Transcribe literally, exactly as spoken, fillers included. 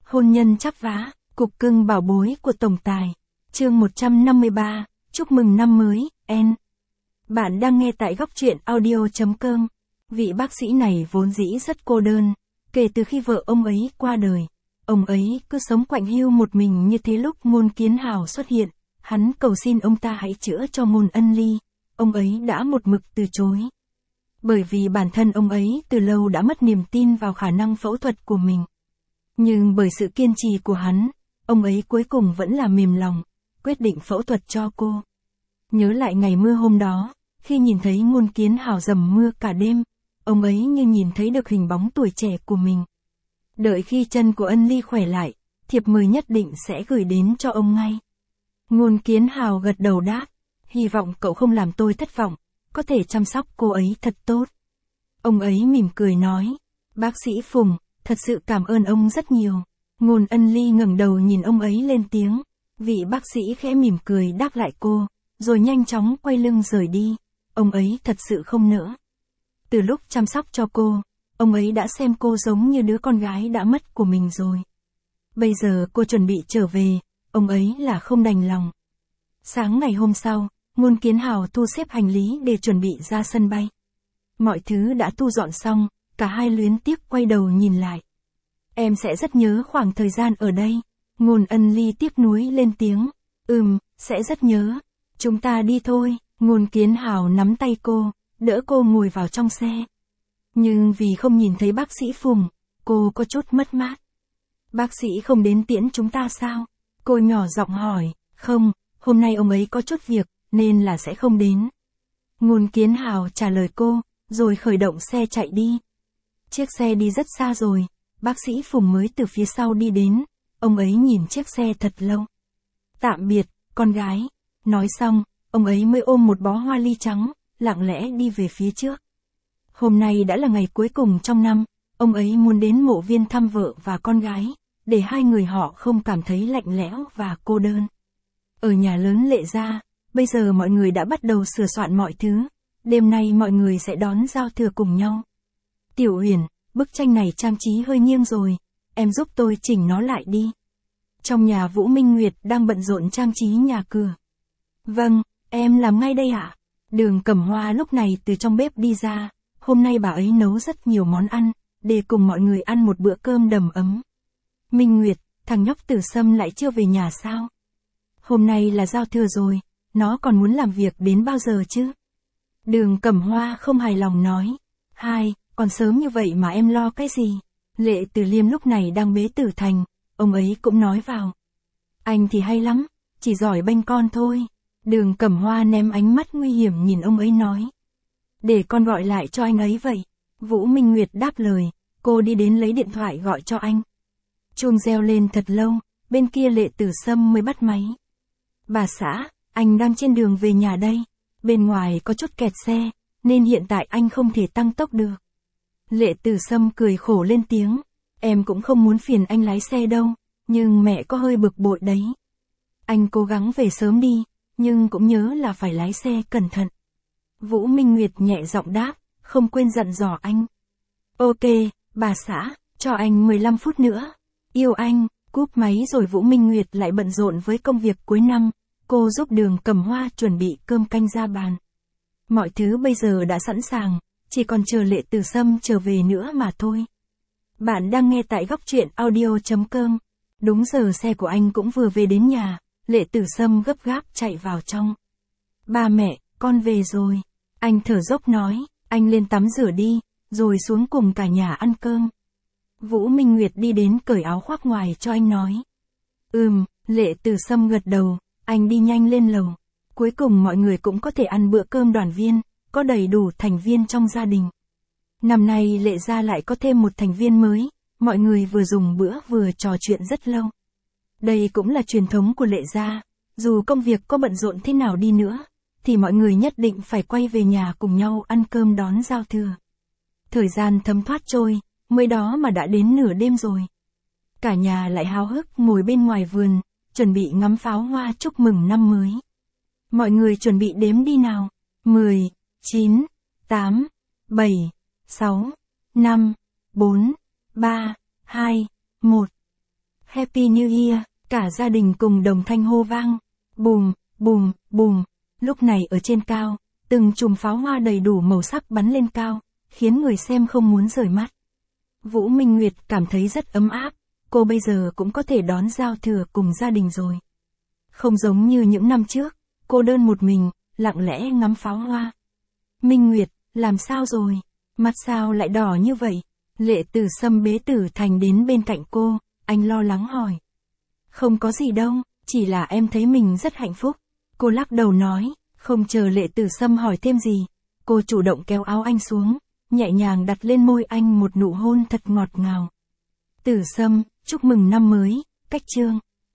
Hôn nhân chắp vá, cục cưng bảo bối của tổng tài. Chương một trăm năm mươi ba, chúc mừng năm mới, N. Bạn đang nghe tại góc truyện audio chấm com. Vị bác sĩ này vốn dĩ rất cô đơn, kể từ khi vợ ông ấy qua đời. Ông ấy cứ sống quạnh hiu một mình như thế. Lúc Ngôn Kiến Hào xuất hiện, hắn cầu xin ông ta hãy chữa cho Ngôn Ân Ly. Ông ấy đã một mực từ chối. Bởi vì bản thân ông ấy từ lâu đã mất niềm tin vào khả năng phẫu thuật của mình. Nhưng bởi sự kiên trì của hắn, ông ấy cuối cùng vẫn là mềm lòng, quyết định phẫu thuật cho cô. Nhớ lại ngày mưa hôm đó, khi nhìn thấy Ngôn Kiến Hào dầm mưa cả đêm, ông ấy như nhìn thấy được hình bóng tuổi trẻ của mình. Đợi khi chân của Ân Ly khỏe lại, thiệp mời nhất định sẽ gửi đến cho ông ngay. Ngôn Kiến Hào gật đầu đáp, hy vọng cậu không làm tôi thất vọng, có thể chăm sóc cô ấy thật tốt. Ông ấy mỉm cười nói, bác sĩ Phùng, thật sự cảm ơn ông rất nhiều. Ngôn Ân Ly ngẩng đầu nhìn ông ấy lên tiếng, vị bác sĩ khẽ mỉm cười đáp lại cô, rồi nhanh chóng quay lưng rời đi. Ông ấy thật sự không nỡ. Từ lúc chăm sóc cho cô, ông ấy đã xem cô giống như đứa con gái đã mất của mình rồi. Bây giờ cô chuẩn bị trở về, ông ấy là không đành lòng. Sáng ngày hôm sau, Ngôn Kiến Hào thu xếp hành lý để chuẩn bị ra sân bay. Mọi thứ đã thu dọn xong, cả hai luyến tiếc quay đầu nhìn lại. Em sẽ rất nhớ khoảng thời gian ở đây. Ngôn Ân Ly tiếc nuối lên tiếng. Ừm, sẽ rất nhớ. Chúng ta đi thôi. Ngôn Kiến Hào nắm tay cô, đỡ cô ngồi vào trong xe. Nhưng vì không nhìn thấy bác sĩ Phùng, cô có chút mất mát. Bác sĩ không đến tiễn chúng ta sao? Cô nhỏ giọng hỏi. Không, hôm nay ông ấy có chút việc, nên là sẽ không đến. Ngôn Kiến Hào trả lời cô, rồi khởi động xe chạy đi. Chiếc xe đi rất xa rồi, bác sĩ Phùng mới từ phía sau đi đến, ông ấy nhìn chiếc xe thật lâu. Tạm biệt, con gái. Nói xong, ông ấy mới ôm một bó hoa ly trắng, lặng lẽ đi về phía trước. Hôm nay đã là ngày cuối cùng trong năm, ông ấy muốn đến mộ viên thăm vợ và con gái, để hai người họ không cảm thấy lạnh lẽo và cô đơn. Ở nhà lớn Lệ Gia, bây giờ mọi người đã bắt đầu sửa soạn mọi thứ, đêm nay mọi người sẽ đón giao thừa cùng nhau. Tiểu Uyển, bức tranh này trang trí hơi nghiêng rồi, em giúp tôi chỉnh nó lại đi. Trong nhà Vũ Minh Nguyệt đang bận rộn trang trí nhà cửa. Vâng, em làm ngay đây ạ. Đường Cẩm Hoa lúc này từ trong bếp đi ra, hôm nay bà ấy nấu rất nhiều món ăn, để cùng mọi người ăn một bữa cơm đầm ấm. Minh Nguyệt, thằng nhóc Tử Sâm lại chưa về nhà sao? Hôm nay là giao thừa rồi, nó còn muốn làm việc đến bao giờ chứ? Đường Cẩm Hoa không hài lòng nói. Hai, còn sớm như vậy mà em lo cái gì? Lệ Từ Liêm lúc này đang bế Tử Thành, ông ấy cũng nói vào. Anh thì hay lắm, chỉ giỏi bênh con thôi. Đường Cẩm Hoa ném ánh mắt nguy hiểm nhìn ông ấy nói. Để con gọi lại cho anh ấy vậy. Vũ Minh Nguyệt đáp lời, cô đi đến lấy điện thoại gọi cho anh. Chuông reo lên thật lâu, bên kia Lệ Tử Sâm mới bắt máy. Bà xã, anh đang trên đường về nhà đây. Bên ngoài có chút kẹt xe, nên hiện tại anh không thể tăng tốc được. Lệ Tử Sâm cười khổ lên tiếng. Em cũng không muốn phiền anh lái xe đâu, nhưng mẹ có hơi bực bội đấy. Anh cố gắng về sớm đi, nhưng cũng nhớ là phải lái xe cẩn thận. Vũ Minh Nguyệt nhẹ giọng đáp, không quên dặn dò anh. Ok, bà xã, cho anh mười lăm phút nữa. Yêu anh. Cúp máy rồi Vũ Minh Nguyệt lại bận rộn với công việc cuối năm. Cô giúp Đường Cẩm Hoa chuẩn bị cơm canh ra bàn. Mọi thứ bây giờ đã sẵn sàng, chỉ còn chờ Lệ Tử Sâm trở về nữa mà thôi. Bạn đang nghe tại góc truyện audio chấm com. Đúng giờ xe của anh cũng vừa về đến nhà, Lệ Tử Sâm gấp gáp chạy vào trong. Ba mẹ, con về rồi. Anh thở dốc nói, anh lên tắm rửa đi, rồi xuống cùng cả nhà ăn cơm. Vũ Minh Nguyệt đi đến cởi áo khoác ngoài cho anh nói. Ừm, Lệ Tử Sâm gật đầu, anh đi nhanh lên lầu. Cuối cùng mọi người cũng có thể ăn bữa cơm đoàn viên, có đầy đủ thành viên trong gia đình. Năm nay Lệ Gia lại có thêm một thành viên mới, mọi người vừa dùng bữa vừa trò chuyện rất lâu. Đây cũng là truyền thống của Lệ Gia, dù công việc có bận rộn thế nào đi nữa, thì mọi người nhất định phải quay về nhà cùng nhau ăn cơm đón giao thừa. Thời gian thấm thoát trôi, mới đó mà đã đến nửa đêm rồi. Cả nhà lại háo hức ngồi bên ngoài vườn, chuẩn bị ngắm pháo hoa chúc mừng năm mới. Mọi người chuẩn bị đếm đi nào. mười, chín, tám, bảy, sáu, năm, bốn, ba, hai, một. Happy New Year, cả gia đình cùng đồng thanh hô vang. Bùm, bùm, bùm. Lúc này ở trên cao, từng chùm pháo hoa đầy đủ màu sắc bắn lên cao, khiến người xem không muốn rời mắt. Vũ Minh Nguyệt cảm thấy rất ấm áp, cô bây giờ cũng có thể đón giao thừa cùng gia đình rồi. Không giống như những năm trước, cô đơn một mình, lặng lẽ ngắm pháo hoa. Minh Nguyệt, làm sao rồi? Mặt sao lại đỏ như vậy? Lệ Tử Sâm bế Tử Thành đến bên cạnh cô, anh lo lắng hỏi. Không có gì đâu, chỉ là em thấy mình rất hạnh phúc. Cô lắc đầu nói, không chờ Lệ Tử Sâm hỏi thêm gì. Cô chủ động kéo áo anh xuống, nhẹ nhàng đặt lên môi anh một nụ hôn thật ngọt ngào. Tử Sâm, chúc mừng năm mới, cách chương.